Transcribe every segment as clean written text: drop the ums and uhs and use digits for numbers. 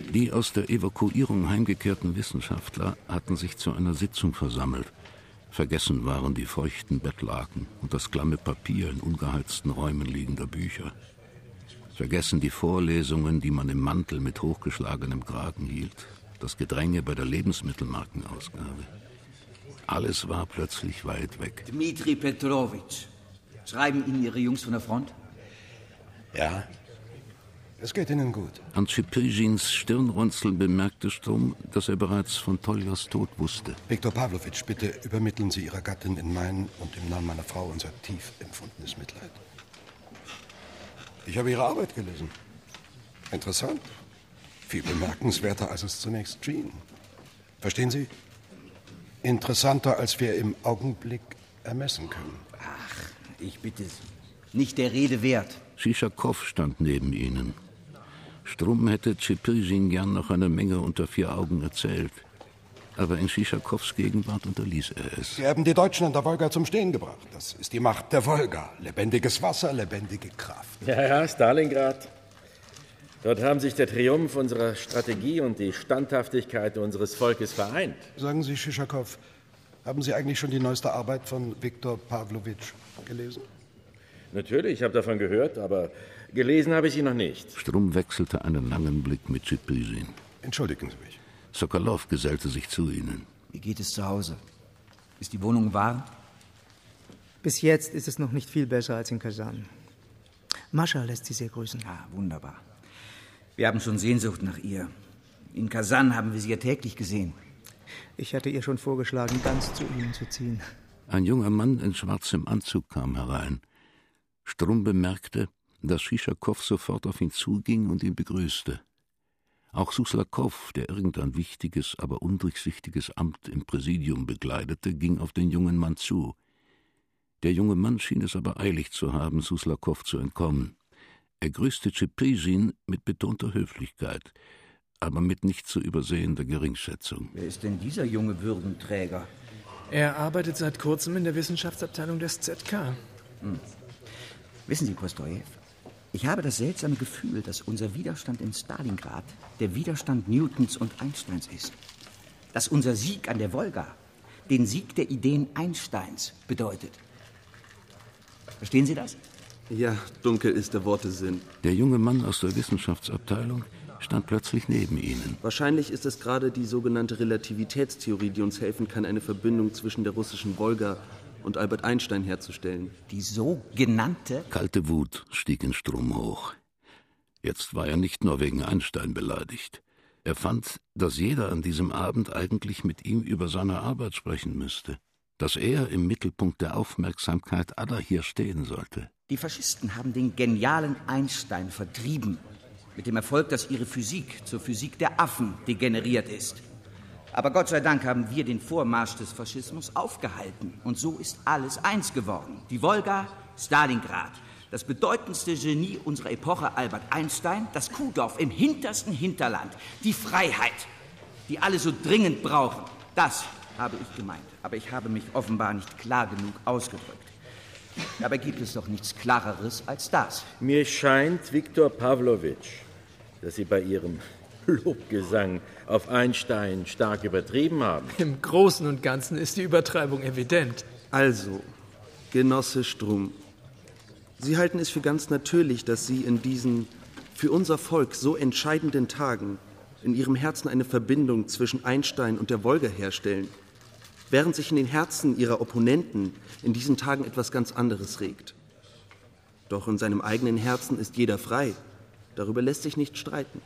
Die aus der Evakuierung heimgekehrten Wissenschaftler hatten sich zu einer Sitzung versammelt. Vergessen waren die feuchten Bettlaken und das klamme Papier in ungeheizten Räumen liegender Bücher. Vergessen die Vorlesungen, die man im Mantel mit hochgeschlagenem Kragen hielt, das Gedränge bei der Lebensmittelmarkenausgabe. Alles war plötzlich weit weg. Dmitri Petrowitsch, schreiben Ihnen Ihre Jungs von der Front? Ja, es geht Ihnen gut. An Tschiprizhins Stirnrunzeln bemerkte Stumm, dass er bereits von Toljas Tod wusste. Viktor Pawlowitsch, bitte übermitteln Sie Ihrer Gattin in mein und im Namen meiner Frau unser tief empfundenes Mitleid. Ich habe Ihre Arbeit gelesen. Interessant. Viel bemerkenswerter, als es zunächst schien. Verstehen Sie? Interessanter, als wir im Augenblick ermessen können. Ach, ich bitte Sie. Nicht der Rede wert. Schischakov stand neben ihnen. Stumm hätte Tschiprizhin gern noch eine Menge unter vier Augen erzählt. Aber in Schischakow's Gegenwart unterließ er es. Sie haben die Deutschen an der Wolga zum Stehen gebracht. Das ist die Macht der Wolga. Lebendiges Wasser, lebendige Kraft. Ja, Stalingrad. Dort haben sich der Triumph unserer Strategie und die Standhaftigkeit unseres Volkes vereint. Sagen Sie, Schischakov, haben Sie eigentlich schon die neueste Arbeit von Viktor Pawlowitsch gelesen? Natürlich, ich habe davon gehört, aber gelesen habe ich sie noch nicht. Stumm wechselte einen langen Blick mit Tschiprizhin. Entschuldigen Sie mich. Sokolow gesellte sich zu ihnen. Wie geht es zu Hause? Ist die Wohnung warm? Bis jetzt ist es noch nicht viel besser als in Kasan. Mascha lässt Sie sehr grüßen. Ah, wunderbar. Wir haben schon Sehnsucht nach ihr. In Kasan haben wir sie ja täglich gesehen. Ich hatte ihr schon vorgeschlagen, ganz zu Ihnen zu ziehen. Ein junger Mann in schwarzem Anzug kam herein. Stumm bemerkte, dass Schischakov sofort auf ihn zuging und ihn begrüßte. Auch Suslakow, der irgendein wichtiges, aber undurchsichtiges Amt im Präsidium bekleidete, ging auf den jungen Mann zu. Der junge Mann schien es aber eilig zu haben, Suslakow zu entkommen. Er grüßte Tschiprizhin mit betonter Höflichkeit, aber mit nicht zu übersehender Geringschätzung. Wer ist denn dieser junge Würdenträger? Er arbeitet seit kurzem in der Wissenschaftsabteilung des ZK. Wissen Sie, Kostojew, ich habe das seltsame Gefühl, dass unser Widerstand in Stalingrad der Widerstand Newtons und Einsteins ist. Dass unser Sieg an der Wolga den Sieg der Ideen Einsteins bedeutet. Verstehen Sie das? Ja, dunkel ist der Worte Sinn. Der junge Mann aus der Wissenschaftsabteilung stand plötzlich neben ihnen. Wahrscheinlich ist es gerade die sogenannte Relativitätstheorie, die uns helfen kann, eine Verbindung zwischen der russischen Wolga und Albert Einstein herzustellen. Die sogenannte? Kalte Wut stieg in Stumm hoch. Jetzt war er nicht nur wegen Einstein beleidigt. Er fand, dass jeder an diesem Abend eigentlich mit ihm über seine Arbeit sprechen müsste. Dass er im Mittelpunkt der Aufmerksamkeit aller hier stehen sollte. Die Faschisten haben den genialen Einstein vertrieben. Mit dem Erfolg, dass ihre Physik zur Physik der Affen degeneriert ist. Aber Gott sei Dank haben wir den Vormarsch des Faschismus aufgehalten. Und so ist alles eins geworden. Die Wolga, Stalingrad. Das bedeutendste Genie unserer Epoche, Albert Einstein. Das Kuhdorf im hintersten Hinterland. Die Freiheit, die alle so dringend brauchen. Das habe ich gemeint. Aber ich habe mich offenbar nicht klar genug ausgedrückt. Dabei gibt es doch nichts Klareres als das. Mir scheint, Viktor Pawlowitsch, dass Sie bei Ihrem Lobgesang auf Einstein stark übertrieben haben. Im Großen und Ganzen ist die Übertreibung evident. Also, Genosse Stumm, Sie halten es für ganz natürlich, dass Sie in diesen für unser Volk so entscheidenden Tagen in Ihrem Herzen eine Verbindung zwischen Einstein und der Wolga herstellen, während sich in den Herzen Ihrer Opponenten in diesen Tagen etwas ganz anderes regt. Doch in seinem eigenen Herzen ist jeder frei. Darüber lässt sich nicht streiten.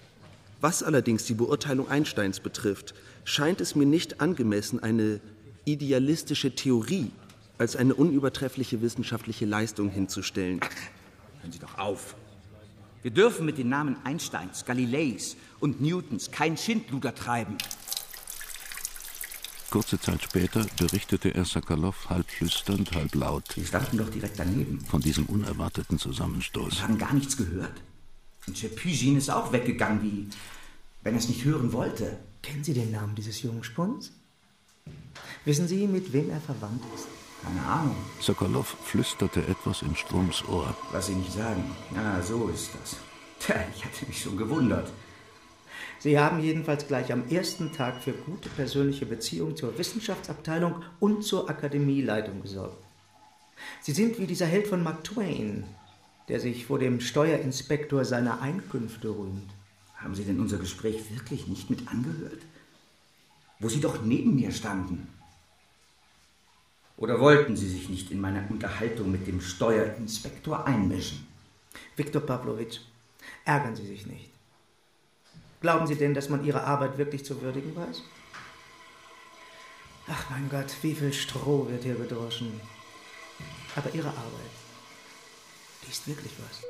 Was allerdings die Beurteilung Einsteins betrifft, scheint es mir nicht angemessen, eine idealistische Theorie als eine unübertreffliche wissenschaftliche Leistung hinzustellen. Hören Sie doch auf. Wir dürfen mit den Namen Einsteins, Galileis und Newtons kein Schindluder treiben. Kurze Zeit später berichtete er Sokolow halb flüsternd, halb laut. Sie standen doch direkt daneben. Von diesem unerwarteten Zusammenstoß. Sie haben gar nichts gehört. Und Tschepizhin ist auch weggegangen, wie wenn er es nicht hören wollte. Kennen Sie den Namen dieses jungen Spuns? Wissen Sie, mit wem er verwandt ist? Keine Ahnung. Sokolow flüsterte etwas in Strums Ohr. Was Sie nicht sagen. Ja, so ist das. Tja, ich hatte mich schon gewundert. Sie haben jedenfalls gleich am ersten Tag für gute persönliche Beziehungen zur Wissenschaftsabteilung und zur Akademieleitung gesorgt. Sie sind wie dieser Held von Mark Twain, der sich vor dem Steuerinspektor seiner Einkünfte rühmt. Haben Sie denn unser Gespräch wirklich nicht mit angehört? Wo Sie doch neben mir standen. Oder wollten Sie sich nicht in meine Unterhaltung mit dem Steuerinspektor einmischen? Viktor Pawlowitsch, ärgern Sie sich nicht. Glauben Sie denn, dass man Ihre Arbeit wirklich zu würdigen weiß? Ach mein Gott, wie viel Stroh wird hier gedroschen. Aber Ihre Arbeit, die ist wirklich was.